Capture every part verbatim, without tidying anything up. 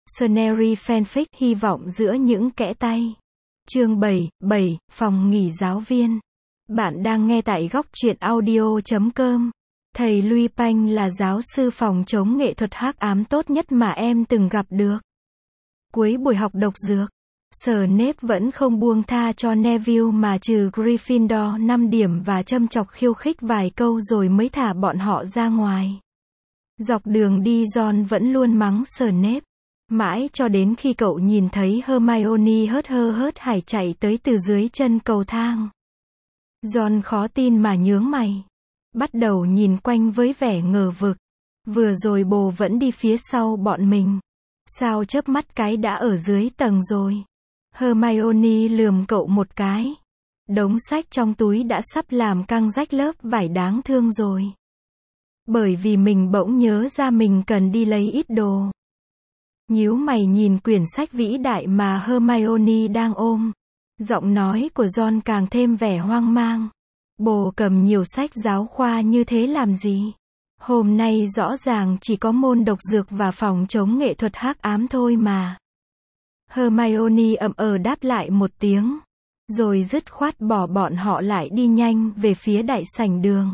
Scenery fanfic hy vọng giữa những kẽ tay. Chương bảy, bảy, phòng nghỉ giáo viên. Bạn đang nghe tại góc truyện audio chấm com. Thầy Lupin là giáo sư phòng chống nghệ thuật hắc ám tốt nhất mà em từng gặp được. Cuối buổi học độc dược, Snape vẫn không buông tha cho Neville mà trừ Gryffindor năm điểm và châm chọc khiêu khích vài câu rồi mới thả bọn họ ra ngoài. Dọc đường đi Ron vẫn luôn mắng Snape. Mãi cho đến khi cậu nhìn thấy Hermione hớt hơ hớt hải chạy tới từ dưới chân cầu thang. Ron khó tin mà nhướng mày. Bắt đầu nhìn quanh với vẻ ngờ vực. Vừa rồi bồ vẫn đi phía sau bọn mình. Sao chớp mắt cái đã ở dưới tầng rồi? Hermione lườm cậu một cái. Đống sách trong túi đã sắp làm căng rách lớp vải đáng thương rồi. Bởi vì mình bỗng nhớ ra mình cần đi lấy ít đồ. Nhíu mày nhìn quyển sách vĩ đại mà Hermione đang ôm. Giọng nói của Ron càng thêm vẻ hoang mang. Bồ cầm nhiều sách giáo khoa như thế làm gì? Hôm nay rõ ràng chỉ có môn độc dược và phòng chống nghệ thuật hắc ám thôi mà. Hermione ậm ờ đáp lại một tiếng. Rồi dứt khoát bỏ bọn họ lại đi nhanh về phía đại sảnh đường.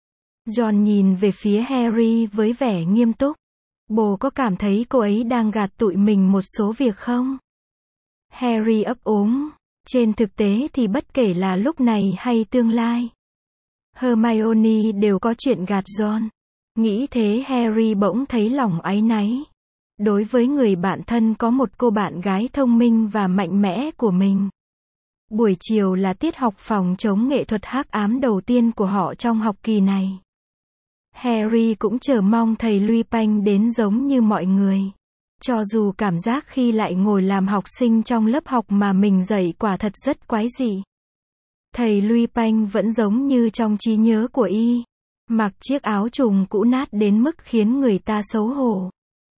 Ron nhìn về phía Harry với vẻ nghiêm túc. Bồ có cảm thấy cô ấy đang gạt tụi mình một số việc không? Harry ấp úng. Trên thực tế thì bất kể là lúc này hay tương lai, Hermione đều có chuyện gạt Ron. Nghĩ thế Harry bỗng thấy lòng áy náy. Đối với người bạn thân có một cô bạn gái thông minh và mạnh mẽ của mình. Buổi chiều là tiết học phòng chống nghệ thuật hắc ám đầu tiên của họ trong học kỳ này. Harry cũng chờ mong thầy Lupin đến giống như mọi người. Cho dù cảm giác khi lại ngồi làm học sinh trong lớp học mà mình dạy quả thật rất quái dị. Thầy Lupin vẫn giống như trong trí nhớ của y. Mặc chiếc áo trùng cũ nát đến mức khiến người ta xấu hổ.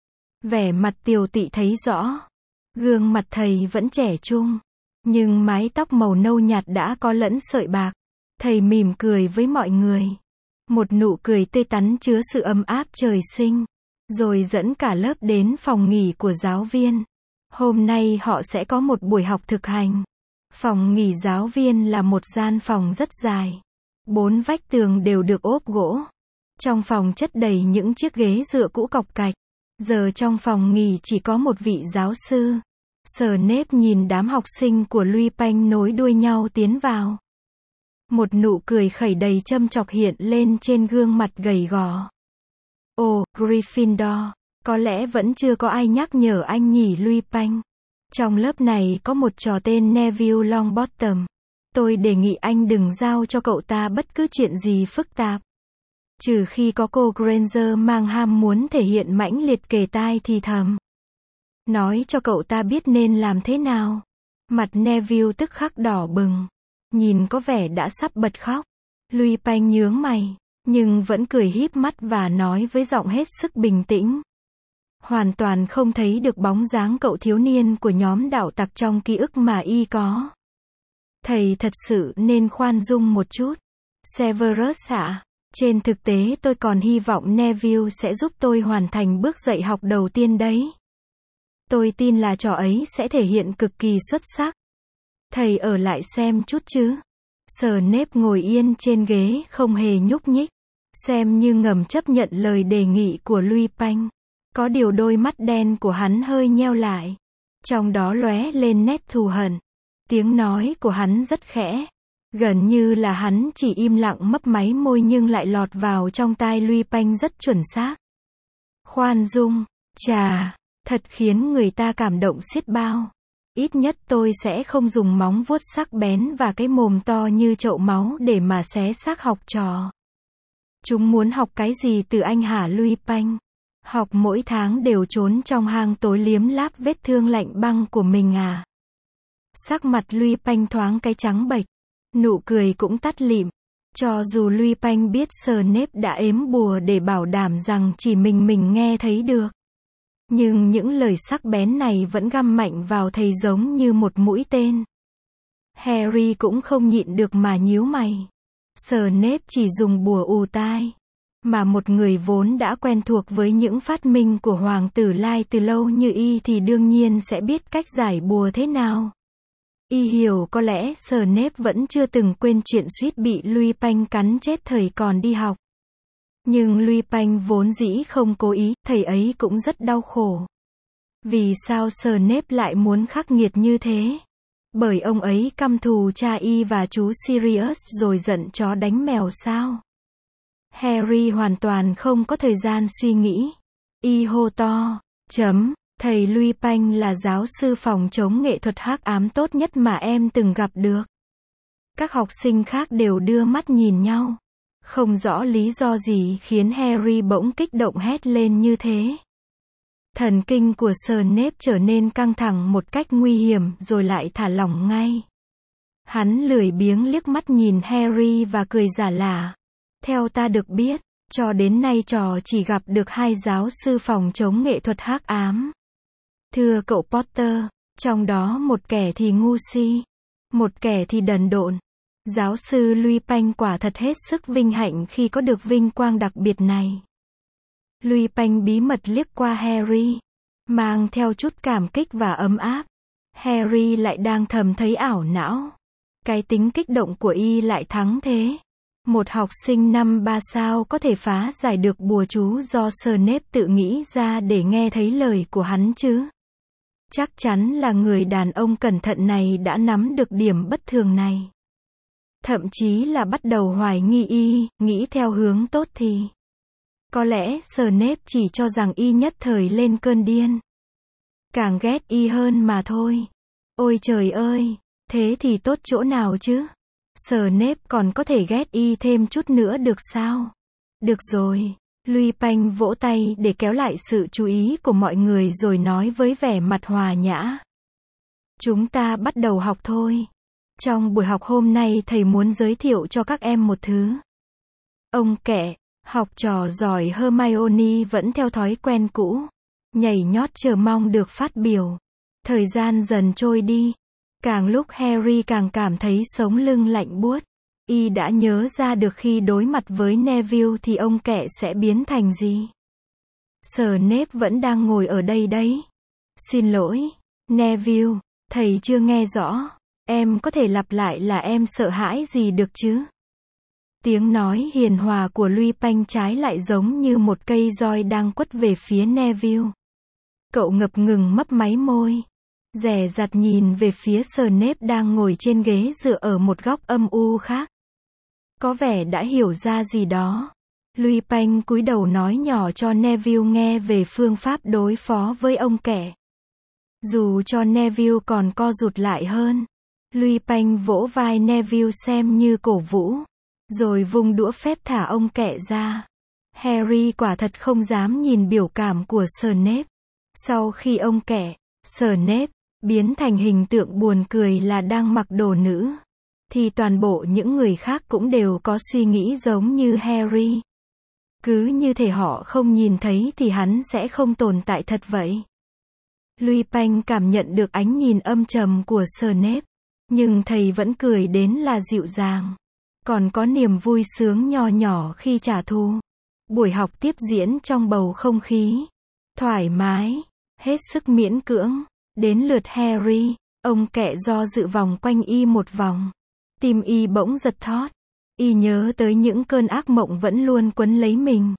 Vẻ mặt tiều tụy thấy rõ. Gương mặt thầy vẫn trẻ trung. Nhưng mái tóc màu nâu nhạt đã có lẫn sợi bạc. Thầy mỉm cười với mọi người. Một nụ cười tươi tắn chứa sự ấm áp trời sinh. Rồi dẫn cả lớp đến phòng nghỉ của giáo viên. Hôm nay họ sẽ có một buổi học thực hành. Phòng nghỉ giáo viên là một gian phòng rất dài. Bốn vách tường đều được ốp gỗ. Trong phòng chất đầy những chiếc ghế dựa cũ cọc cạch. Giờ trong phòng nghỉ chỉ có một vị giáo sư. Snape nhìn đám học sinh của Lupin nối đuôi nhau tiến vào. Một nụ cười khẩy đầy châm chọc hiện lên trên gương mặt gầy gò. Ồ, Gryffindor, có lẽ vẫn chưa có ai nhắc nhở anh nhỉ Lupin. Trong lớp này có một trò tên Neville Longbottom. Tôi đề nghị anh đừng giao cho cậu ta bất cứ chuyện gì phức tạp. Trừ khi có cô Granger mang ham muốn thể hiện mãnh liệt kề tai thì thầm. Nói cho cậu ta biết nên làm thế nào. Mặt Neville tức khắc đỏ bừng. Nhìn có vẻ đã sắp bật khóc. Lupin nhướng mày. Nhưng vẫn cười híp mắt và nói với giọng hết sức bình tĩnh. Hoàn toàn không thấy được bóng dáng cậu thiếu niên của nhóm đạo tặc trong ký ức mà y có. Thầy thật sự nên khoan dung một chút. Severus ạ. Trên thực tế tôi còn hy vọng Neville sẽ giúp tôi hoàn thành bước dạy học đầu tiên đấy. Tôi tin là trò ấy sẽ thể hiện cực kỳ xuất sắc. Thầy ở lại xem chút chứ. Snape ngồi yên trên ghế không hề nhúc nhích. Xem như ngầm chấp nhận lời đề nghị của Lupin. Có điều đôi mắt đen của hắn hơi nheo lại. Trong đó lóe lên nét thù hận. Tiếng nói của hắn rất khẽ. Gần như là hắn chỉ im lặng mấp máy môi nhưng lại lọt vào trong tai Lupin rất chuẩn xác. Khoan dung, chà, thật khiến người ta cảm động xiết bao. Ít nhất tôi sẽ không dùng móng vuốt sắc bén và cái mồm to như chậu máu để mà xé xác học trò. Chúng muốn học cái gì từ anh hả Lupin? Học mỗi tháng đều trốn trong hang tối liếm láp vết thương lạnh băng của mình à? Sắc mặt Lupin thoáng cái trắng bệch. Nụ cười cũng tắt lịm. Cho dù Lupin biết Snape đã ếm bùa để bảo đảm rằng chỉ mình mình nghe thấy được. Nhưng những lời sắc bén này vẫn găm mạnh vào thầy giống như một mũi tên. Harry cũng không nhịn được mà nhíu mày. Snape chỉ dùng bùa ù tai. Mà một người vốn đã quen thuộc với những phát minh của Hoàng tử Lai từ lâu như y thì đương nhiên sẽ biết cách giải bùa thế nào. Y hiểu có lẽ Snape vẫn chưa từng quên chuyện suýt bị Lupin cắn chết thời còn đi học. Nhưng Lupin vốn dĩ không cố ý, thầy ấy cũng rất đau khổ. Vì sao Snape lại muốn khắc nghiệt như thế? Bởi ông ấy căm thù cha y và chú Sirius rồi giận chó đánh mèo sao? Harry hoàn toàn không có thời gian suy nghĩ. Y hô to, chấm, thầy Lupin là giáo sư phòng chống nghệ thuật hắc ám tốt nhất mà em từng gặp được. Các học sinh khác đều đưa mắt nhìn nhau. Không rõ lý do gì khiến Harry bỗng kích động hét lên như thế. Thần kinh của Snape trở nên căng thẳng một cách nguy hiểm rồi lại thả lỏng ngay. Hắn lười biếng liếc mắt nhìn Harry và cười giả lả. Theo ta được biết, cho đến nay trò chỉ gặp được hai giáo sư phòng chống nghệ thuật hắc ám. Thưa cậu Potter, trong đó một kẻ thì ngu si, một kẻ thì đần độn. Giáo sư Lupin quả thật hết sức vinh hạnh khi có được vinh quang đặc biệt này. Lupin bí mật liếc qua Harry, mang theo chút cảm kích và ấm áp. Harry lại đang thầm thấy ảo não. Cái tính kích động của y lại thắng thế. Một học sinh năm ba sao có thể phá giải được bùa chú do Snape tự nghĩ ra để nghe thấy lời của hắn chứ? Chắc chắn là người đàn ông cẩn thận này đã nắm được điểm bất thường này. Thậm chí là bắt đầu hoài nghi y, nghĩ theo hướng tốt thì. Có lẽ Snape chỉ cho rằng y nhất thời lên cơn điên. Càng ghét y hơn mà thôi. Ôi trời ơi, thế thì tốt chỗ nào chứ? Snape còn có thể ghét y thêm chút nữa được sao? Được rồi. Lupin vỗ tay để kéo lại sự chú ý của mọi người rồi nói với vẻ mặt hòa nhã. Chúng ta bắt đầu học thôi. Trong buổi học hôm nay thầy muốn giới thiệu cho các em một thứ. Ông kẹ, học trò giỏi Hermione vẫn theo thói quen cũ. Nhảy nhót chờ mong được phát biểu. Thời gian dần trôi đi. Càng lúc Harry càng cảm thấy sống lưng lạnh buốt. Y đã nhớ ra được khi đối mặt với Neville thì ông kẹ sẽ biến thành gì. Snape vẫn đang ngồi ở đây đấy. Xin lỗi, Neville, thầy chưa nghe rõ. Em có thể lặp lại là em sợ hãi gì được chứ? Tiếng nói hiền hòa của Lupin trái lại giống như một cây roi đang quất về phía Neville. Cậu ngập ngừng mấp máy môi. Dè dặt nhìn về phía Snape đang ngồi trên ghế dựa ở một góc âm u khác. Có vẻ đã hiểu ra gì đó. Lupin cúi đầu nói nhỏ cho Neville nghe về phương pháp đối phó với ông kẻ. Dù cho Neville còn co rụt lại hơn. Lupin vỗ vai Neville xem như cổ vũ. Rồi vung đũa phép thả ông kẻ ra. Harry quả thật không dám nhìn biểu cảm của Snape. Sau khi ông kẻ, Snape, biến thành hình tượng buồn cười là đang mặc đồ nữ. Thì toàn bộ những người khác cũng đều có suy nghĩ giống như Harry. Cứ như thể họ không nhìn thấy thì hắn sẽ không tồn tại thật vậy. Lupin cảm nhận được ánh nhìn âm trầm của Snape. Nhưng thầy vẫn cười đến là dịu dàng. Còn có niềm vui sướng nho nhỏ khi trả thù. Buổi học tiếp diễn trong bầu không khí thoải mái, hết sức miễn cưỡng. Đến lượt Harry, ông kẹ do dự vòng quanh y một vòng. Tim y bỗng giật thót. Y nhớ tới những cơn ác mộng vẫn luôn quấn lấy mình.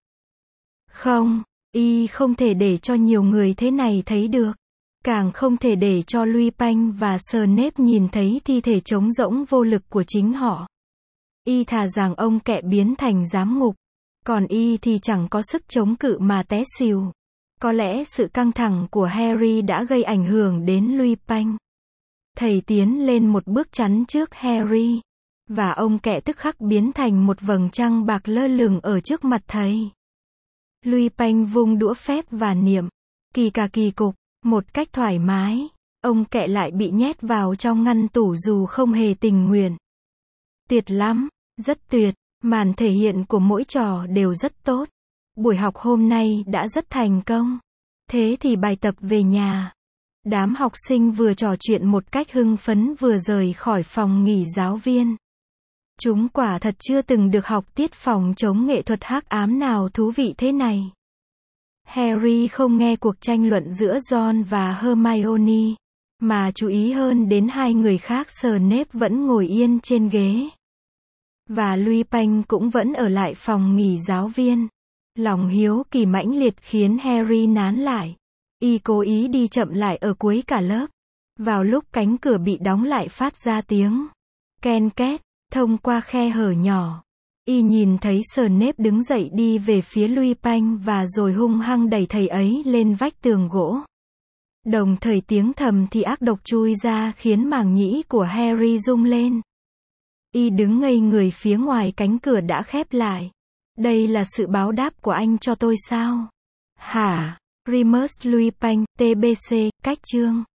Không, y không thể để cho nhiều người thế này thấy được. Càng không thể để cho Lupin và Snape nhìn thấy thi thể trống rỗng vô lực của chính họ. Y thà rằng ông kẹ biến thành giám ngục. Còn y thì chẳng có sức chống cự mà té xỉu. Có lẽ sự căng thẳng của Harry đã gây ảnh hưởng đến Lupin. Thầy tiến lên một bước chắn trước Harry. Và ông kẹ tức khắc biến thành một vầng trăng bạc lơ lửng ở trước mặt thầy. Lupin vung đũa phép và niệm. Kỳ cà kỳ cục. Một cách thoải mái. Ông kẹ lại bị nhét vào trong ngăn tủ dù không hề tình nguyện. Tuyệt lắm. Rất tuyệt. Màn thể hiện của mỗi trò đều rất tốt. Buổi học hôm nay đã rất thành công. Thế thì bài tập về nhà. Đám học sinh vừa trò chuyện một cách hưng phấn vừa rời khỏi phòng nghỉ giáo viên. Chúng quả thật chưa từng được học tiết phòng chống nghệ thuật hắc ám nào thú vị thế này. Harry không nghe cuộc tranh luận giữa Ron và Hermione, mà chú ý hơn đến hai người khác. Snape vẫn ngồi yên trên ghế, và Lupin cũng vẫn ở lại phòng nghỉ giáo viên. Lòng hiếu kỳ mãnh liệt khiến Harry nán lại. Y cố ý đi chậm lại ở cuối cả lớp. Vào lúc cánh cửa bị đóng lại phát ra tiếng ken két, thông qua khe hở nhỏ. Y nhìn thấy Snape đứng dậy đi về phía Lupin và rồi hung hăng đẩy thầy ấy lên vách tường gỗ. Đồng thời tiếng thầm thì ác độc chui ra khiến màng nhĩ của Harry rung lên. Y đứng ngây người phía ngoài cánh cửa đã khép lại. Đây là sự báo đáp của anh cho tôi sao? Hả? Remus Lupin, tê bê xê, cách chương